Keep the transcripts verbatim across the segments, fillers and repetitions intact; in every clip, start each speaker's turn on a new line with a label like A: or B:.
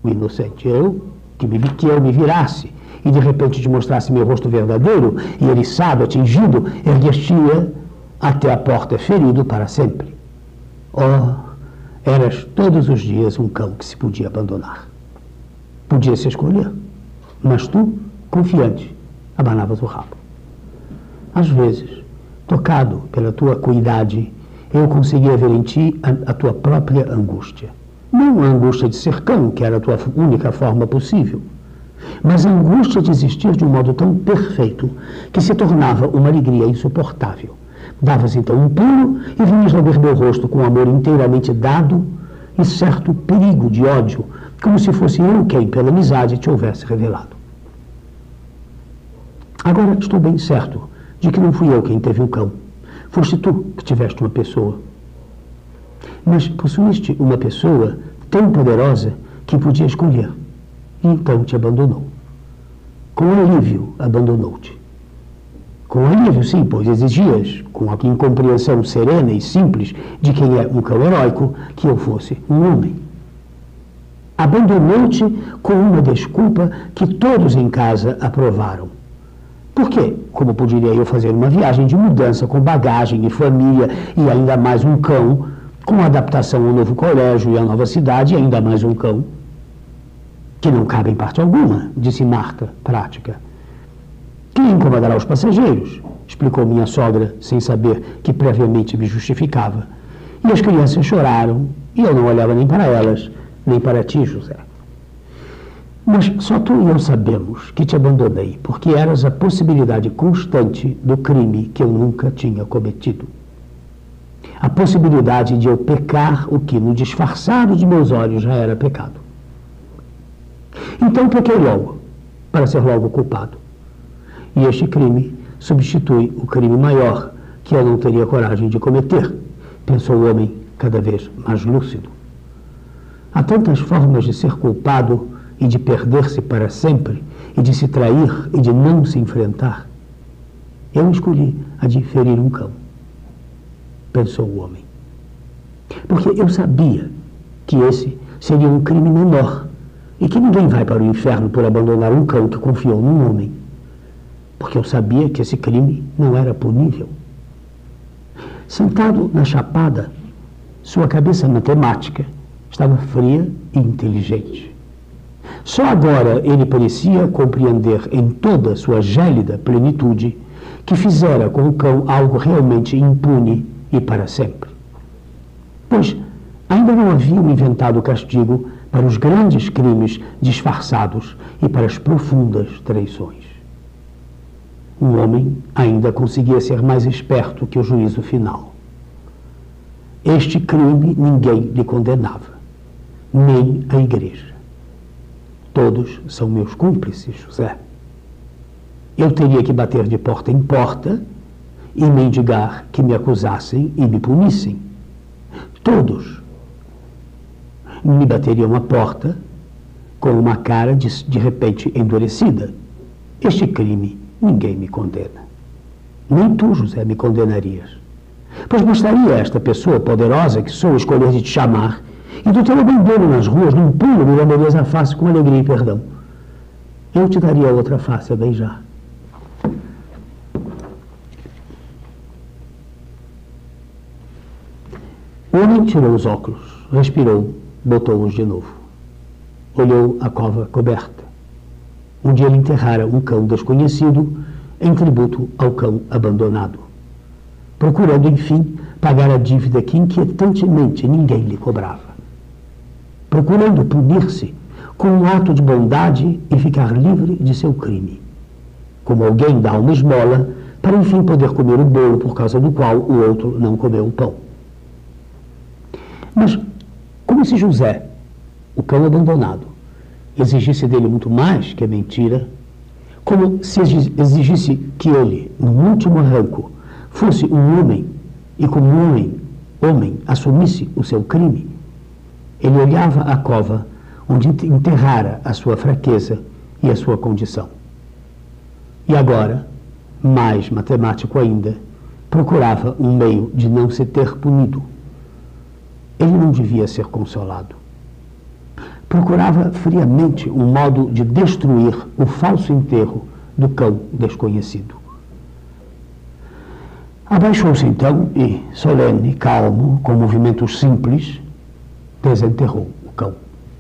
A: o inocente. Eu, que me, que eu me virasse e de repente te mostrasse meu rosto verdadeiro, e eriçado, atingido, erguer-te-ia até a porta ferido para sempre. Oh, eras todos os dias um cão que se podia abandonar. Podia-se escolher, mas tu, confiante, abanavas o rabo. Às vezes, tocado pela tua cuidade, eu conseguia ver em ti a, a tua própria angústia. Não a angústia de ser cão, que era a tua única forma possível, mas a angústia de existir de um modo tão perfeito que se tornava uma alegria insuportável. Davas então um pulo e vinhas lamber meu rosto com amor inteiramente dado e certo perigo de ódio, como se fosse eu quem, pela amizade, te houvesse revelado. Agora estou bem certo de que não fui eu quem teve um cão. Foste tu que tiveste uma pessoa. Mas possuíste uma pessoa tão poderosa que podia escolher, e então te abandonou. Com alívio, abandonou-te. Com alívio, sim, pois exigias, com a incompreensão serena e simples de quem é um cão heróico, que eu fosse um homem. Abandonou-te com uma desculpa que todos em casa aprovaram. Por quê? Como poderia eu fazer uma viagem de mudança com bagagem e família e ainda mais um cão, com adaptação ao novo colégio e à nova cidade e ainda mais um cão? Que não cabe em parte alguma, disse Marta, prática. Quem incomodará os passageiros? Explicou minha sogra, sem saber que previamente me justificava. E as crianças choraram, e eu não olhava nem para elas, nem para ti, José. Mas só tu e eu sabemos que te abandonei, porque eras a possibilidade constante do crime que eu nunca tinha cometido. A possibilidade de eu pecar o que, no disfarçado de meus olhos, já era pecado. Então pequei logo, para ser logo culpado. E este crime substitui o crime maior, que eu não teria coragem de cometer, pensou o homem cada vez mais lúcido. Há tantas formas de ser culpado e de perder-se para sempre, e de se trair e de não se enfrentar. Eu escolhi a de ferir um cão, pensou o homem. Porque eu sabia que esse seria um crime menor, e que ninguém vai para o inferno por abandonar um cão que confiou num homem. Porque eu sabia que esse crime não era punível. Sentado na chapada, sua cabeça matemática estava fria e inteligente. Só agora ele parecia compreender em toda sua gélida plenitude que fizera com o cão algo realmente impune e para sempre. Pois ainda não haviam inventado o castigo para os grandes crimes disfarçados e para as profundas traições. Um homem ainda conseguia ser mais esperto que o juízo final. Este crime ninguém lhe condenava, nem a igreja. Todos são meus cúmplices, José. Eu teria que bater de porta em porta e mendigar que me acusassem e me punissem. Todos me bateriam à porta com uma cara de, de repente endurecida. Este crime ninguém me condena. Nem tu, José, me condenarias. Pois bastaria esta pessoa poderosa que sou escolher de te chamar, e do teu abandono nas ruas, num pulo, me lamberias a face com alegria e perdão. Eu te daria a outra face a beijar. O homem tirou os óculos, respirou, botou-os de novo. Olhou a cova coberta, onde ele enterrara um cão desconhecido em tributo ao cão abandonado, procurando, enfim, pagar a dívida que inquietantemente ninguém lhe cobrava, procurando punir-se com um ato de bondade e ficar livre de seu crime, como alguém dá uma esmola para, enfim, poder comer o bolo por causa do qual o outro não comeu o pão. Mas, como se José, o cão abandonado, exigisse dele muito mais que a mentira, como se exigisse que ele, no último arranco, fosse um homem e como um homem, homem assumisse o seu crime, ele olhava a cova onde enterrara a sua fraqueza e a sua condição. E agora, mais matemático ainda, procurava um meio de não se ter punido. Ele não devia ser consolado. procurava friamente um modo de destruir o falso enterro do cão desconhecido. Abaixou-se então e, solene, calmo, com movimentos simples, desenterrou o cão.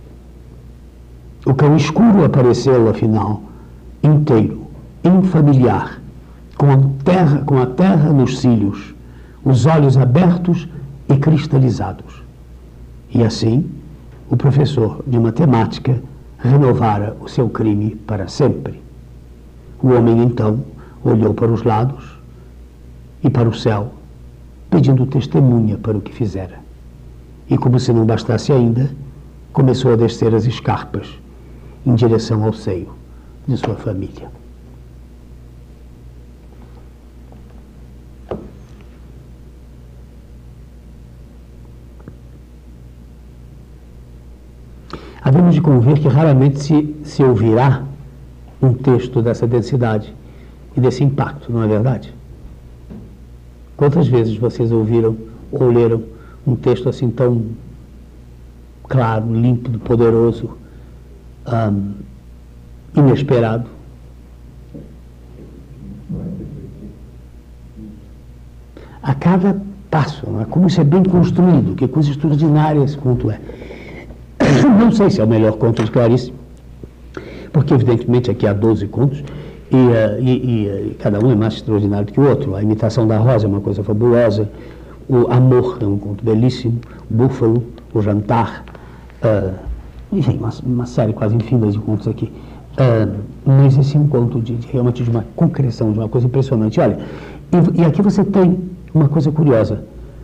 A: O cão escuro apareceu, afinal, inteiro, infamiliar, com a terra, com a terra nos cílios, os olhos abertos e cristalizados. E assim, o professor de matemática renovara o seu crime para sempre. O homem, então, olhou para os lados e para o céu, pedindo testemunha para o que fizera. E, como se não bastasse ainda, começou a descer as escarpas em direção ao seio de sua família. Havemos de convir que raramente se, se ouvirá um texto dessa densidade e desse impacto, não é verdade? Quantas vezes vocês ouviram ou leram um texto assim tão claro, límpido, poderoso, um, inesperado? A cada passo, não é? Como isso é bem construído, que coisa extraordinária esse conto é. Não sei se é o melhor conto de Clarice, porque evidentemente aqui há doze contos e, uh, e, e, e cada um é mais extraordinário do que o outro. A Imitação da Rosa é uma coisa fabulosa, o Amor é um conto belíssimo, o Búfalo, o Jantar, uh, enfim, uma, uma série quase infinita de contos aqui. Uh, mas esse é um conto de, de, realmente de uma concreção, de uma coisa impressionante. Olha, e, e aqui você tem uma coisa curiosa.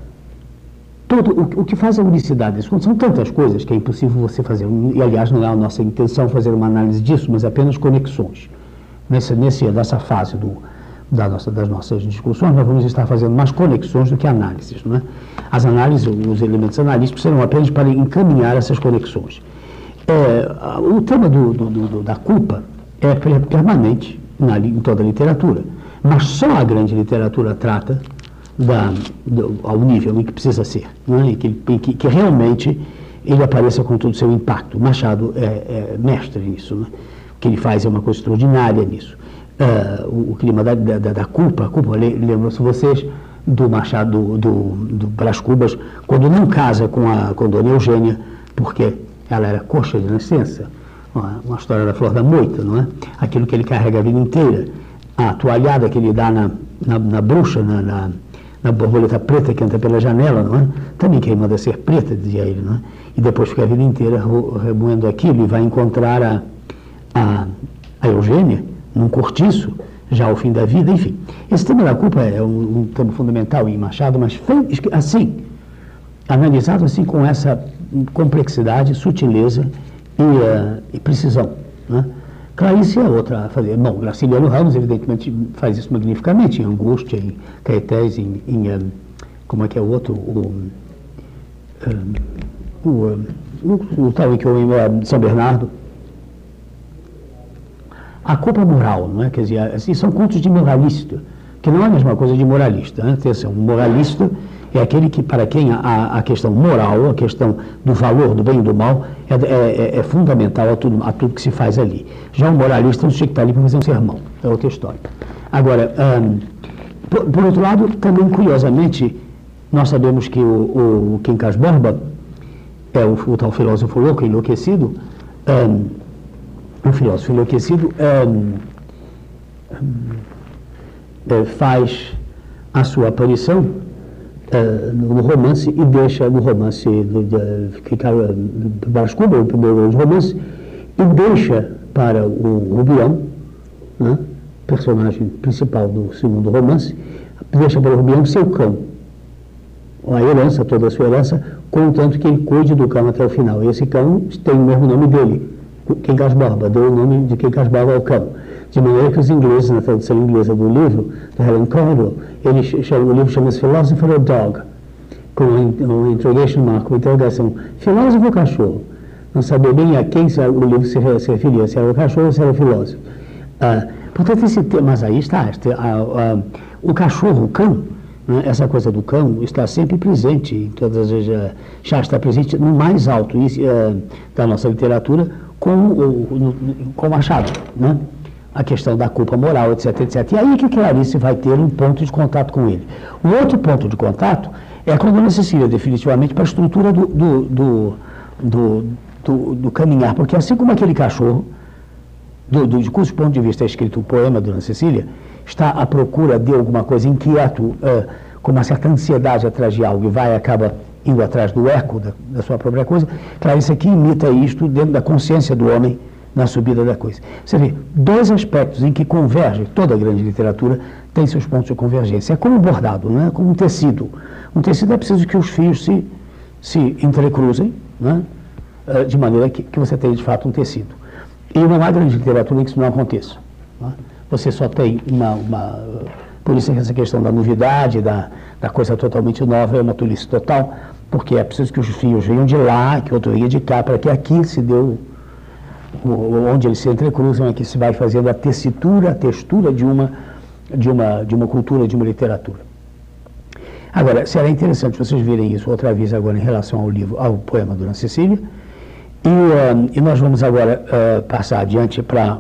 A: Todo, o, o que faz a unicidade desse conto são tantas coisas que é impossível você fazer, e aliás não é a nossa intenção fazer uma análise disso, mas apenas conexões. Nessa, nesse, nessa fase do, da nossa, das nossas discussões, nós vamos estar fazendo mais conexões do que análises, não é? As análises, os elementos analíticos serão apenas para encaminhar essas conexões. É, o tema do, do, do, da culpa é permanente na, em toda a literatura, mas só a grande literatura trata Da, do, ao nível em que precisa ser, não é? que, que, que realmente ele apareça com todo o seu impacto. Machado é, é mestre nisso, né? O que ele faz é uma coisa extraordinária nisso. Uh, o, o clima da, da, da culpa, a culpa, lembram-se vocês do Machado, do, do Brás Cubas, quando não casa com a com Dona Eugênia, porque ela era coxa de nascença, uma, uma história da Flor da Moita, não é? Aquilo que ele carrega a vida inteira, a toalhada que ele dá na, na, na bruxa, na, na na borboleta preta que entra pela janela, não é? Também quem manda ser preta, dizia ele, não é? E depois fica a vida inteira remoendo aquilo e vai encontrar a, a, a Eugênia num cortiço, já ao fim da vida, enfim. Esse tema da culpa é um, um tema fundamental em Machado, mas assim, analisado assim com essa complexidade, sutileza e, uh, e precisão, não é? Clarice é outra a fazer. Bom, Graciliano Ramos, evidentemente, faz isso magnificamente, em Angústia, em Caetés, em, em um, como é que é o outro, o, um, o, o, o tal em que o é São Bernardo. A culpa moral, não é? Quer dizer, assim, são contos de moralista, que não é a mesma coisa de moralista, né? Atenção, um moralista é aquele que, para quem a, a questão moral, a questão do valor, do bem e do mal, é, é, é fundamental a tudo, a tudo que se faz ali. Já o moralista não tinha que estar ali para fazer um sermão, é outra história. Agora, um, por, por outro lado, também, curiosamente, nós sabemos que o, o Quincas Borba é o, o tal filósofo louco, enlouquecido, um, o filósofo enlouquecido um, um, é, faz a sua aparição Uh, no romance e deixa no romance do Brás Cubas, o primeiro romance, e deixa para o Rubião, né, personagem principal do segundo romance, deixa para o Rubião seu cão, a herança, toda a sua herança, contanto que ele cuide do cão até o final. E esse cão tem o mesmo nome dele, Quincas Borba, deu o nome de Quincas Borba ao cão. De maneira que os ingleses, na tradução inglesa do livro, da Helen Caldwell, ele chama, o livro chama-se Philosopher or Dog, com um interrogation mark, uma interrogação. Filósofo ou cachorro? Não sabia bem a quem o livro se, se referia, se era o cachorro ou se era o filósofo. Ah, portanto, esse tema, mas aí está, este, ah, ah, o cachorro, o cão, né? Essa coisa do cão está sempre presente, em todas as, já está presente no mais alto uh, da nossa literatura com o, com Machado, né? A questão da culpa moral, etc, etcétera. E aí que Clarice vai ter um ponto de contato com ele. O outro ponto de contato é com Dona Cecília, definitivamente, para a estrutura do, do, do, do, do, do caminhar, porque assim como aquele cachorro, do, do, de cujo ponto de vista é escrito o poema Dona Cecília, está à procura de alguma coisa, inquieto, uh, com uma certa ansiedade atrás de algo, e vai e acaba indo atrás do eco da, da sua própria coisa. Clarice aqui imita isto dentro da consciência do homem, na subida da coisa. Você vê, dois aspectos em que converge, toda a grande literatura tem seus pontos de convergência. É como um bordado, não é? Como um tecido. Um tecido é preciso que os fios se, se entrecruzem, não é? De maneira que, que você tenha, de fato, um tecido. E não há grande literatura em que isso não aconteça. Não é? Você só tem uma, uma... Por isso essa questão da novidade, da, da coisa totalmente nova, é uma tolice total, porque é preciso que os fios venham de lá, que o outro venha de cá, para que aqui se deu... onde eles se entrecruzam, é que se vai fazendo a tessitura, a textura de uma, de uma, de uma cultura, de uma literatura. Agora, será interessante vocês verem isso outra vez agora em relação ao livro, ao poema Dona Cecília, e, uh, e nós vamos agora uh, passar adiante para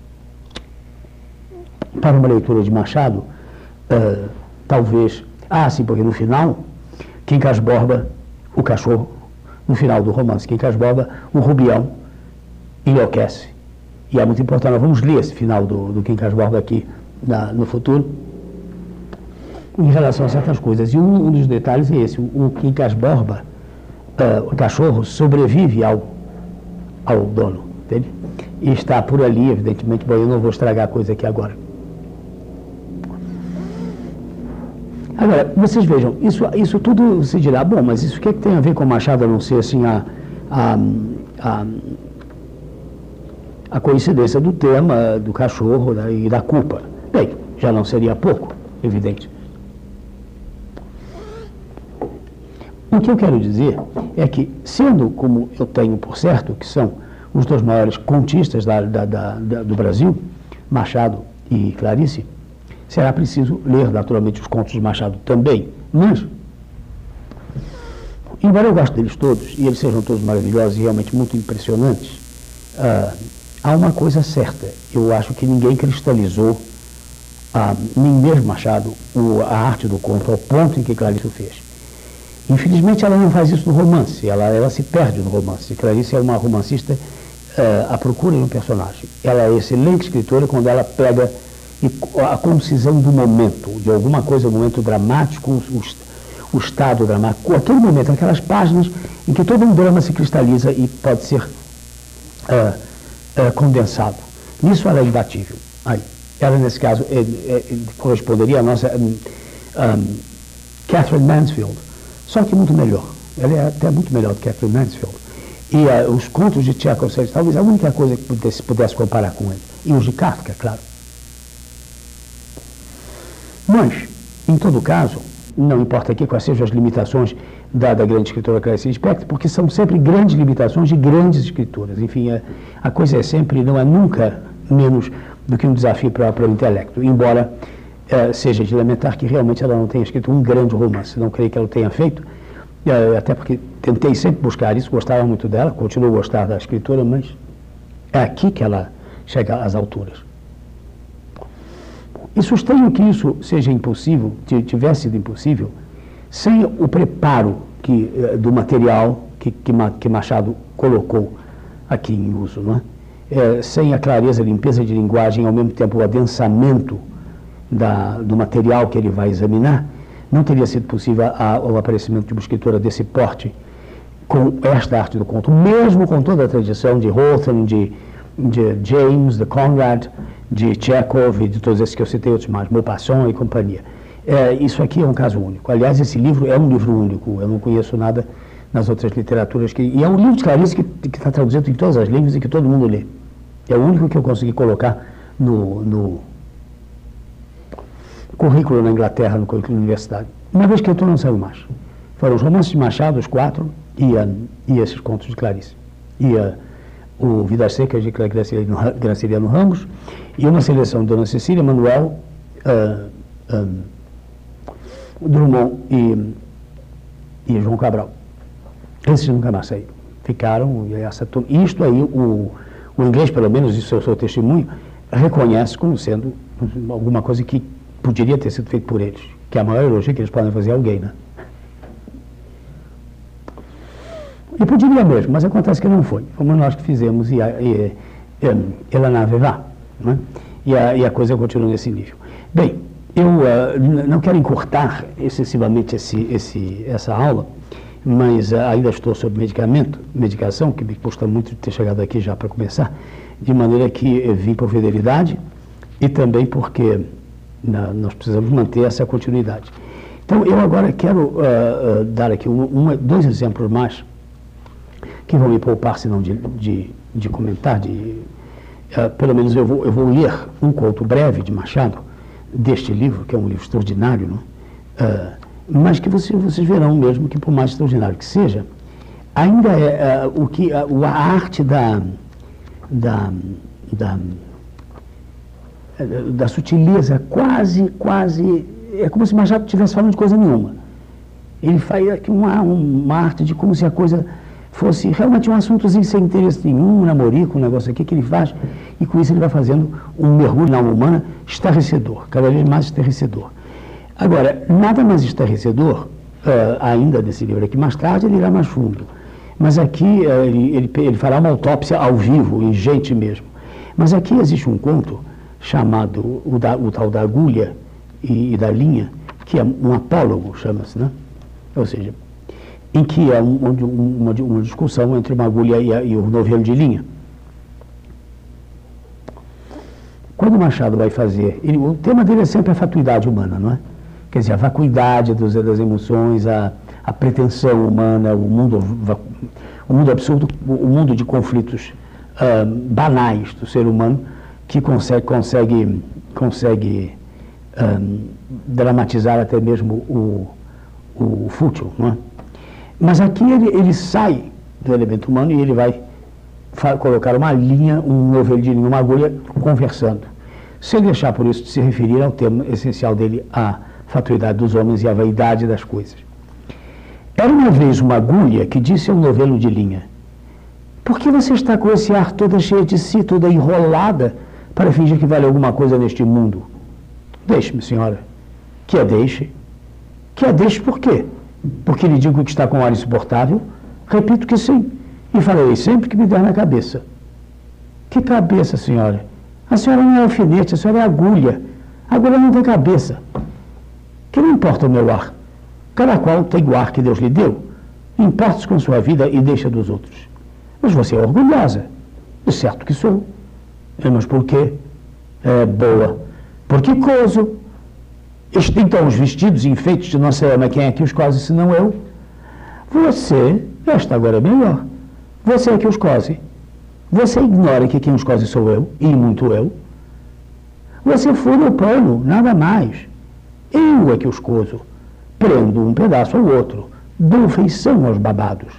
A: para uma leitura de Machado, uh, talvez, ah, sim, porque no final, Quincas Borba, o cachorro, no final do romance Quincas Borba, o Rubião enlouquece. E é muito importante, nós vamos ler esse final do, do Quincas Borba aqui na, no futuro, em relação a certas coisas. E um, um dos detalhes é esse, o, o Quincas Borba, uh, o cachorro, sobrevive ao, ao dono, entende? E está por ali, evidentemente, bom, eu não vou estragar a coisa aqui agora. Agora, vocês vejam, isso, isso tudo você dirá, bom, mas isso o que, é que tem a ver com Machado a não ser assim a... a, a a coincidência do tema do cachorro, né, e da culpa. Bem, já não seria pouco, evidente. O que eu quero dizer é que, sendo como eu tenho por certo, que são os dois maiores contistas da, da, da, da, do Brasil, Machado e Clarice, será preciso ler, naturalmente, os contos de Machado também. Mas, embora eu goste deles todos, e eles sejam todos maravilhosos e realmente muito impressionantes, uh, há uma coisa certa, eu acho que ninguém cristalizou, ah, nem mesmo Machado, o, a arte do conto ao ponto em que Clarice o fez. Infelizmente ela não faz isso no romance, ela, ela se perde no romance. Clarice é uma romancista ah, à procura de um personagem. Ela é excelente escritora quando ela pega e, a concisão do momento, de alguma coisa, um momento dramático, o, o estado dramático, aquele momento, aquelas páginas em que todo um drama se cristaliza e pode ser... Ah, É, condensado. Nisso ela é imbatível. Aí, ela, nesse caso, é, é, corresponderia à nossa um, um, Catherine Mansfield, só que muito melhor. Ela é até muito melhor do que Catherine Mansfield. E uh, os contos de Tchekhov, talvez a única coisa que pudesse, pudesse comparar com ele. E os de Kafka, claro. Mas, em todo caso, não importa aqui quais sejam as limitações da, da grande escritora Clarice Lispector, porque são sempre grandes limitações de grandes escritoras. Enfim, a, a coisa é sempre, não é nunca menos do que um desafio para, para o intelecto, embora eh, seja de lamentar que realmente ela não tenha escrito um grande romance, não creio que ela tenha feito, eh, até porque tentei sempre buscar isso, gostava muito dela, continuo a gostar da escritora, mas é aqui que ela chega às alturas. E sustenho que isso seja impossível, tivesse sido impossível, sem o preparo que, do material que, que, que Machado colocou aqui em uso, não é? É, sem a clareza, a limpeza de linguagem, ao mesmo tempo o adensamento da, do material que ele vai examinar, não teria sido possível a, o aparecimento de uma escritora desse porte com esta arte do conto, mesmo com toda a tradição de Hawthorne, de, de James, de Conrad, de Tchekhov e de todos esses que eu citei, outros mais, Maupassant e companhia. É, isso aqui é um caso único. Aliás, esse livro é um livro único. Eu não conheço nada nas outras literaturas. Que, e é um livro de Clarice que está traduzido em todas as línguas e que todo mundo lê. É o único que eu consegui colocar no, no currículo na Inglaterra, no currículo da universidade. Uma vez que eu estou, não saiu mais. Foram os romances de Machado, os quatro, e, uh, e esses contos de Clarice. E uh, o Vidas Secas de Graciliano, Graciliano Ramos, e uma seleção de Dona Cecília, Manuel, uh, um, Drummond e, e João Cabral. Esses nunca mais saíram. Ficaram, e essa, isto aí, o, o inglês, pelo menos, isso é o seu testemunho, reconhece como sendo alguma coisa que poderia ter sido feito por eles, que é a maior elogio que eles podem fazer a alguém, né? E poderia mesmo, mas acontece que não foi. Fomos nós que fizemos e, a, e, e ela na vevá, né? E a, e a coisa continua nesse nível. Bem, eu uh, não quero encurtar excessivamente esse, esse, essa aula, mas uh, ainda estou sob medicamento, medicação, que me custa muito ter chegado aqui já para começar, de maneira que eu vim por fidelidade e também porque na, nós precisamos manter essa continuidade. Então, eu agora quero uh, uh, dar aqui um, um, dois exemplos mais, que vão me poupar, senão de, de, de comentar, de, uh, pelo menos eu vou, eu vou ler um conto breve de Machado, deste livro, que é um livro extraordinário, não? Uh, mas que vocês, vocês verão mesmo que, por mais extraordinário que seja, ainda é uh, o que, uh, a arte da, da, da, da sutileza, quase, quase, é como se Machado estivesse falando de coisa nenhuma. Ele faz aqui uma, uma arte de como se a coisa fosse realmente um assuntozinho sem interesse nenhum, um namorico, um negócio aqui que ele faz, e com isso ele vai fazendo um mergulho na alma humana estarrecedor, cada vez mais estarrecedor. Agora, nada mais estarrecedor, uh, ainda desse livro aqui, mais tarde ele irá mais fundo, mas aqui uh, ele, ele, ele fará uma autópsia ao vivo, em gente mesmo. Mas aqui existe um conto chamado o, da, o tal da agulha e, e da linha, que é um apólogo, chama-se, né? Ou seja, em que é um, uma, uma discussão entre uma agulha e, a, e o novelo de linha. Quando Machado vai fazer, ele, o tema dele é sempre a fatuidade humana, não é? Quer dizer, a vacuidade dos, das emoções, a, a pretensão humana, o mundo, o mundo absurdo, o mundo de conflitos uh, banais do ser humano, que consegue, consegue, consegue um, dramatizar até mesmo o, o fútil, não é? Mas aqui ele, ele sai do elemento humano e ele vai colocar uma linha, um novelo de linha, uma agulha, conversando, sem deixar por isso de se referir ao tema essencial dele, a fatuidade dos homens e a vaidade das coisas. Era uma vez uma agulha que disse ao novelo de linha: por que você está com esse ar toda cheia de si, toda enrolada, para fingir que vale alguma coisa neste mundo? Deixe-me, senhora. Que a deixe. Que a deixe por quê? Porque lhe digo que está com um ar insuportável? Repito que sim, e falarei sempre que me der na cabeça. Que cabeça, senhora? A senhora não é alfinete, a senhora é agulha. A agulha não tem cabeça. Que não importa o meu ar. Cada qual tem o ar que Deus lhe deu. Importe-se com sua vida e deixa dos outros. Mas você é orgulhosa. De certo que sou. É, mas por quê? É boa. Porque coso. Então, os vestidos e enfeites de Nossa Ama, quem é que os cose, senão eu? Você, esta agora é melhor. Você é que os cose. Você ignora que quem os cose sou eu, e muito eu. Você fura o pano, nada mais. Eu é que os coso. Prendo um pedaço ao outro. Dou feição aos babados.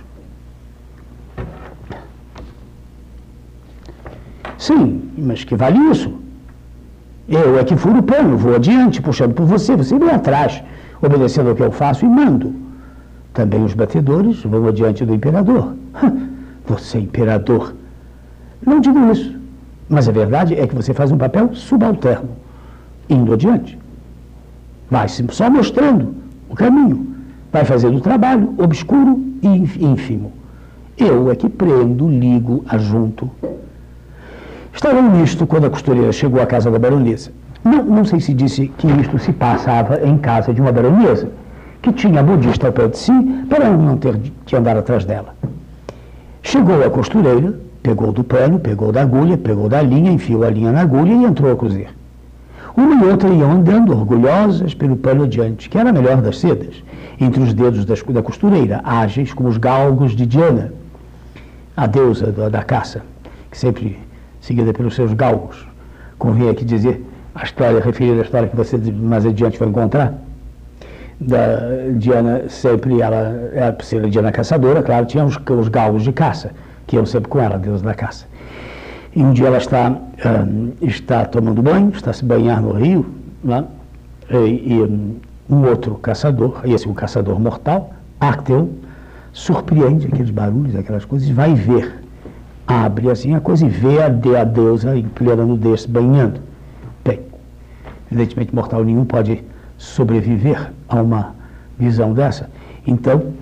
A: Sim, mas que vale isso? Eu é que furo o pano, vou adiante, puxando por você, você vem atrás, obedecendo ao que eu faço e mando. Também os batedores vão adiante do imperador. Você, imperador. Não digo isso, mas a verdade é que você faz um papel subalterno, indo adiante. Vai só mostrando o caminho, vai fazendo o trabalho obscuro e ínfimo. Eu é que prendo, ligo, ajunto. Estavam nisto quando a costureira chegou à casa da baronesa. Não, não sei se disse que isto se passava em casa de uma baronesa, que tinha a modista ao pé de si, para não ter de andar atrás dela. Chegou a costureira, pegou do pano, pegou da agulha, pegou da linha, enfiou a linha na agulha e entrou a cozer. Uma e outra iam andando, orgulhosas, pelo pano adiante, que era a melhor das sedas, entre os dedos das, da costureira, ágeis como os galgos de Diana, a deusa da, da caça, que sempre seguida pelos seus galgos. Convém aqui dizer a história, referir a história que você mais adiante vai encontrar, da Diana, sempre ela, ela por ser a Diana caçadora, claro, tinha os, os galgos de caça, que iam sempre com ela, a deusa da caça. E um dia ela está, um, está tomando banho, está se banhar no rio, lá, e, e um, um outro caçador, esse um caçador mortal, Acteon, surpreende aqueles barulhos, aquelas coisas, e vai ver. Abre assim a coisa e vê a, de, a deusa em plena nudez banhando. Bem, evidentemente mortal nenhum pode sobreviver a uma visão dessa. Então,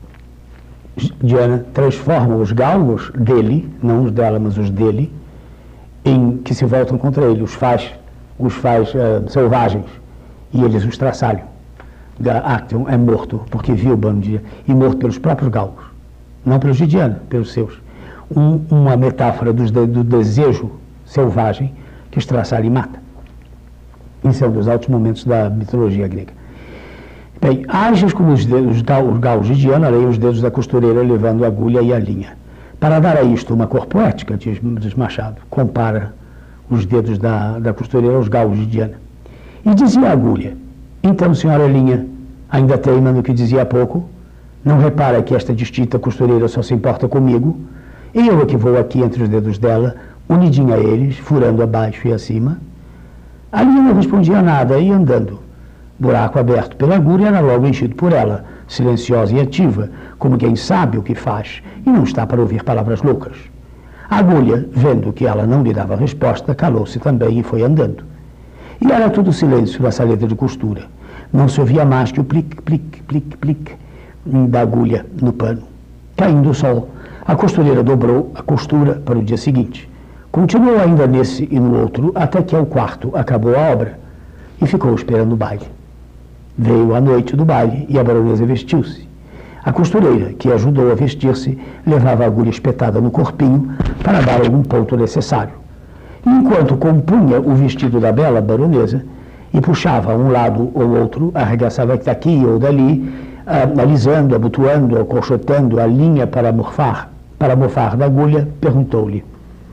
A: Diana transforma os galgos dele, não os dela, mas os dele, em que se voltam contra ele, os faz, os faz uh, selvagens, e eles os traçalham. Acteon é morto porque viu o bando de Diana, e morto pelos próprios galgos, não pelos de Diana, pelos seus. Um, uma metáfora dos de, do desejo selvagem que estraçalha e mata. Isso é um dos altos momentos da mitologia grega. Bem, ágeis como os, dedos, os galgos de Diana, aí os dedos da costureira levando a agulha e a linha. Para dar a isto uma cor poética, diz Machado, compara os dedos da, da costureira aos galgos de Diana. E dizia a agulha: então, senhora Linha, ainda teima no que dizia há pouco? Não repara que esta distinta costureira só se importa comigo? E eu é que vou aqui entre os dedos dela, unidinha a eles, furando abaixo e acima? A Linha não respondia nada, ia andando. Buraco aberto pela agulha era logo enchido por ela, silenciosa e ativa, como quem sabe o que faz e não está para ouvir palavras loucas. A agulha, vendo que ela não lhe dava resposta, calou-se também e foi andando. E era tudo silêncio na saleta de costura. Não se ouvia mais que o plic, plic, plic, plic da agulha no pano. Caindo o sol, a costureira dobrou a costura para o dia seguinte. Continuou ainda nesse e no outro, até que ao quarto acabou a obra e ficou esperando o baile. Veio a noite do baile e a baronesa vestiu-se. A costureira, que ajudou a vestir-se, levava a agulha espetada no corpinho para dar algum ponto necessário. E enquanto compunha o vestido da bela baronesa e puxava um lado ou outro, arregaçava daqui ou dali, alisando, abotoando, acolchotando a linha para morfar, para mofar da agulha, perguntou-lhe: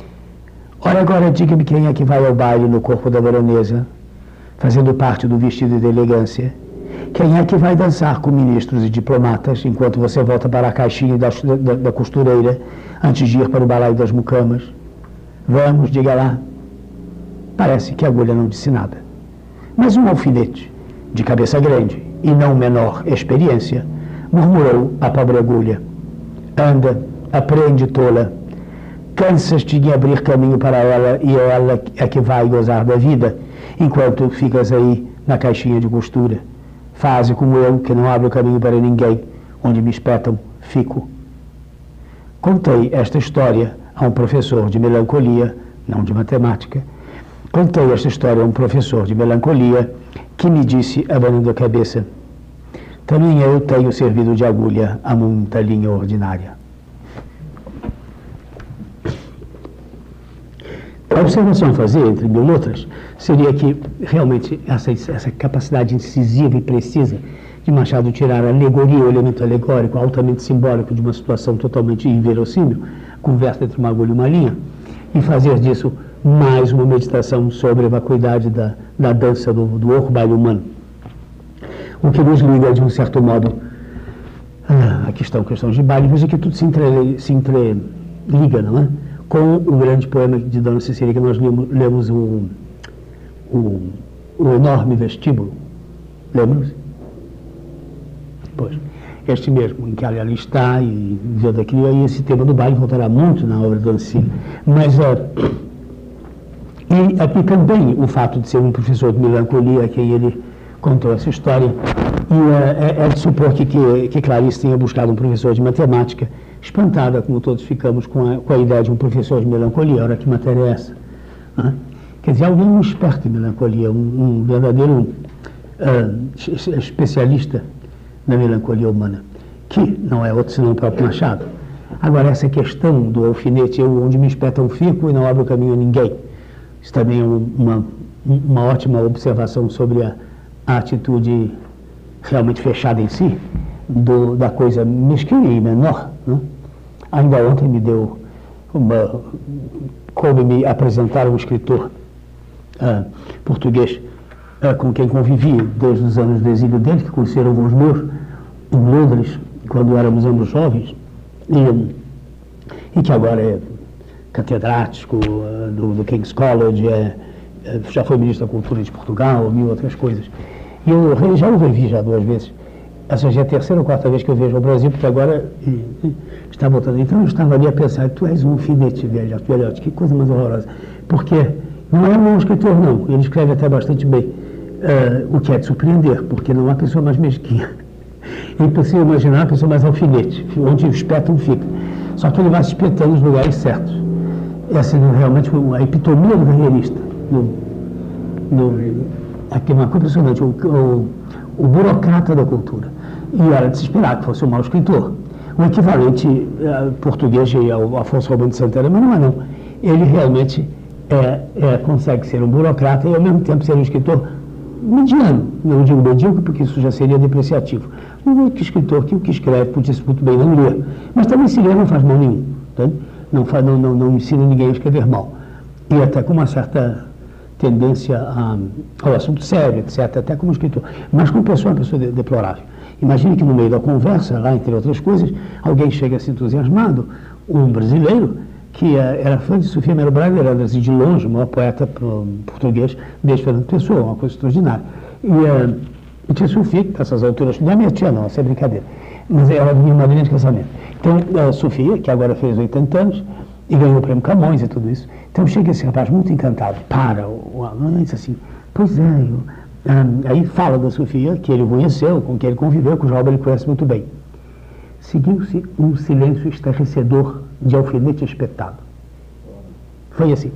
A: ora, agora diga-me quem é que vai ao baile no corpo da baronesa, fazendo parte do vestido de elegância? Quem é que vai dançar com ministros e diplomatas enquanto você volta para a caixinha da, da, da costureira antes de ir para o balaio das mucamas? Vamos, diga lá. Parece que a agulha não disse nada. Mas um alfinete, de cabeça grande e não menor experiência, murmurou a pobre agulha: anda, aprende, tola. Cansas-te de abrir caminho para ela e ela é que vai gozar da vida, enquanto ficas aí na caixinha de costura. Faze como eu, que não abro caminho para ninguém, onde me espetam, fico. Contei esta história a um professor de melancolia, não de matemática. Contei esta história a um professor de melancolia, que me disse, abanando a cabeça: também eu tenho servido de agulha a muita linha ordinária. A observação a fazer, entre mil outras, seria que realmente essa, essa capacidade incisiva e precisa de Machado tirar a alegoria, o elemento alegórico, altamente simbólico de uma situação totalmente inverossímil, conversa entre uma agulha e uma linha, e fazer disso mais uma meditação sobre a vacuidade da, da dança do, do orco-baile humano. O que nos liga, de um certo modo, a questão, questão de baile, veja que tudo se, entre, se entreliga, não é? Com o grande poema de Dona Cecília, que nós lemos, lemos o, o, o Enorme Vestíbulo. Lembram-se? Pois, este mesmo, em que ela ali está, e vendo aquilo, e esse tema do baile voltará muito na obra de Dona Cecília. Mas, é, e aqui também o fato de ser um professor de melancolia, a quem ele contou essa história, e é, é de supor que, que, que Clarice tenha buscado um professor de matemática, espantada, como todos ficamos, com a, com a ideia de um professor de melancolia. Ora, que matéria é essa? Né? Quer dizer, alguém um esperto em melancolia, um, um verdadeiro uh, especialista na melancolia humana, que não é outro senão o próprio Machado. Agora, essa questão do alfinete, eu, onde me espetam fico e não abro caminho a ninguém, isso também é uma, uma ótima observação sobre a, a atitude realmente fechada em si, do, da coisa mesquinha e menor. Né? Ainda ontem me deu uma, como me apresentar um escritor uh, português uh, com quem convivi desde os anos do exílio dele, que conheceram alguns meus em Londres, quando éramos ambos jovens, e, e que agora é catedrático uh, do, do King's College, é, é, já foi ministro da Cultura de Portugal, mil outras coisas. E eu re- já o revi já duas vezes. Essa já é a terceira ou quarta vez que eu vejo o Brasil, porque agora eh, eh, está voltando. Então eu estava ali a pensar, tu és um alfinete, velho, velhote, que coisa mais horrorosa. Porque não é um mau escritor, não. Ele escreve até bastante bem. Eh, o que é de surpreender, porque não há pessoa mais mesquinha. É impossível imaginar a pessoa mais alfinete, onde o espeto fica. Só que ele vai se espetando nos lugares certos. Essa é realmente a epitomia do carreirista. No, no, aqui é uma coisa impressionante, o, o, o burocrata da cultura. E era de se esperar que fosse um mau escritor. O equivalente uh, português ao Afonso Robão de Santana, mas não é não. Ele realmente é, é, consegue ser um burocrata e ao mesmo tempo ser um escritor mediano. Não digo medíocre, porque isso já seria depreciativo. Um escritor que o que escreve podia muito bem não ler. Mas também se ler não faz mal nenhum. Tá? Não, faz, não, não, não ensina ninguém a escrever mal. E até com uma certa tendência a, ao assunto sério, etcétera, até como escritor. Mas como pessoa, é uma pessoa de, deplorável. Imagine que no meio da conversa, lá entre outras coisas, alguém chega assim entusiasmado, um brasileiro, que uh, era fã de Sofia Melo Braga, era assim, de longe, o maior poeta português desde Fernando Pessoa, uma coisa extraordinária. E uh, a tia Sofia, nessas alturas, não é minha tia não, essa é brincadeira, mas ela é minha madrinha de casamento. Então, a Sofia, que agora fez oitenta anos, e ganhou o prêmio Camões e tudo isso, então chega esse rapaz muito encantado, para, o aluno diz assim, pois é, eu, um, aí fala da Sofia, que ele conheceu, com quem ele conviveu, cujo obra ele conhece muito bem. Seguiu-se um silêncio estarrecedor de alfinete espetado. Foi assim.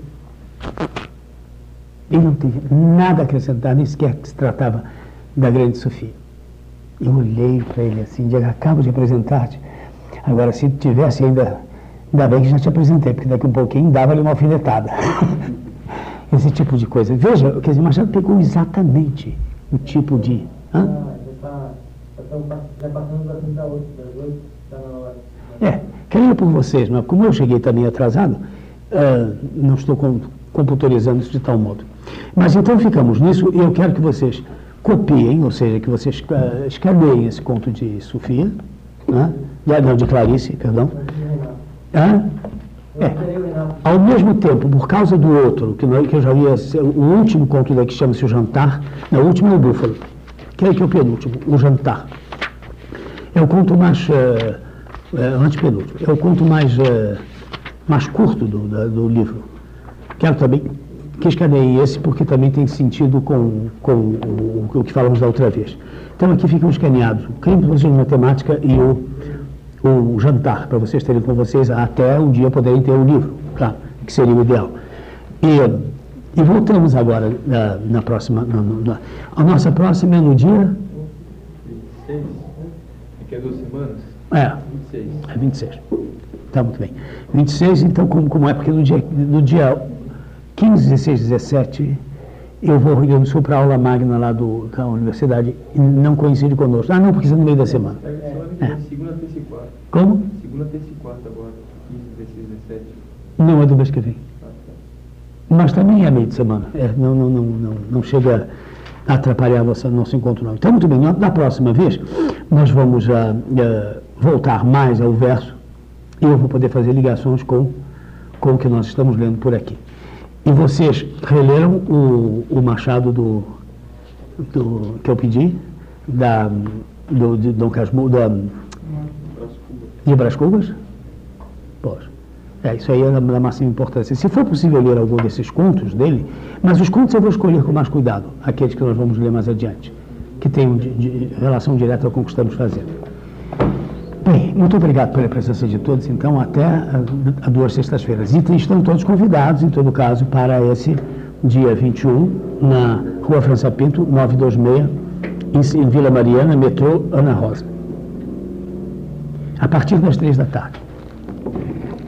A: Ele não teve nada a acrescentar, nem sequer que se tratava da grande Sofia. Eu olhei para ele assim, digo, acabo de apresentar-te. Agora, se tivesse ainda, ainda bem que já te apresentei, porque daqui a um pouquinho dava-lhe uma alfinetada. Esse tipo de coisa. Veja, quer dizer, Machado pegou exatamente o tipo de... Hã? Já passamos da trinta e oito, das oito, está na hora. É, queria por vocês, mas como eu cheguei também atrasado, uh, não estou com, computorizando isso de tal modo. Mas então ficamos nisso e eu quero que vocês copiem, ou seja, que vocês uh, escaneiem esse conto de Sofia, né? Não, de Clarice, perdão. Ah, é. Ao mesmo tempo, por causa do outro, que, nós, que eu já vi, o último conto daqui chama-se O Jantar, não, o último é o Búfalo, que é, que é o penúltimo, O Jantar. É o conto mais, uh, é, antepenúltimo, é o conto mais, uh, mais curto do, da, do livro. Quero também que escaneiem esse, porque também tem sentido com, com o, o que falamos da outra vez. Então aqui ficam escaneados o Crime de Matemática e o, o Jantar, para vocês terem com vocês até um dia poderem ter o livro, claro, que seria o ideal. E, e voltamos agora na, na próxima, na, na, a nossa próxima é no dia...
B: vinte e seis, daqui a duas semanas?
A: É,
B: vinte e seis.
A: É vinte e seis. Tá, muito bem. vinte e seis, então, como, como é? Porque no dia, no dia quinze, dezesseis, dezessete, eu vou ao Rio Grande do Sul para a aula magna lá do, da universidade e não coincide conosco. Ah, não, porque isso é no meio da semana.
B: É. Segunda, terça e quarta.
A: Como?
B: Segunda, terça e quarta agora, quinze, dezesseis, dezessete.
A: Não, é do mês que vem. Mas também é meio de semana. É, não, não, não, não, não chega a atrapalhar o nosso encontro, não. Então, muito bem. Na, na próxima vez, nós vamos uh, uh, voltar mais ao verso e eu vou poder fazer ligações com, com o que nós estamos lendo por aqui. E vocês releram o, o Machado do, do, que eu pedi, da, do, de Dom Casmurro, do, de Brás Cubas? Pois. É, isso aí é da, da máxima importância. Se for possível ler algum desses contos dele, mas os contos eu vou escolher com mais cuidado, aqueles que nós vamos ler mais adiante, que têm de, de relação direta com o que estamos fazendo. Bem, muito obrigado pela presença de todos, então, até a, a duas sextas-feiras. E estão todos convidados, em todo caso, para esse dia vinte e um, na Rua França Pinto, novecentos e vinte e seis, em, em Vila Mariana, metrô Ana Rosa. A partir das três da tarde.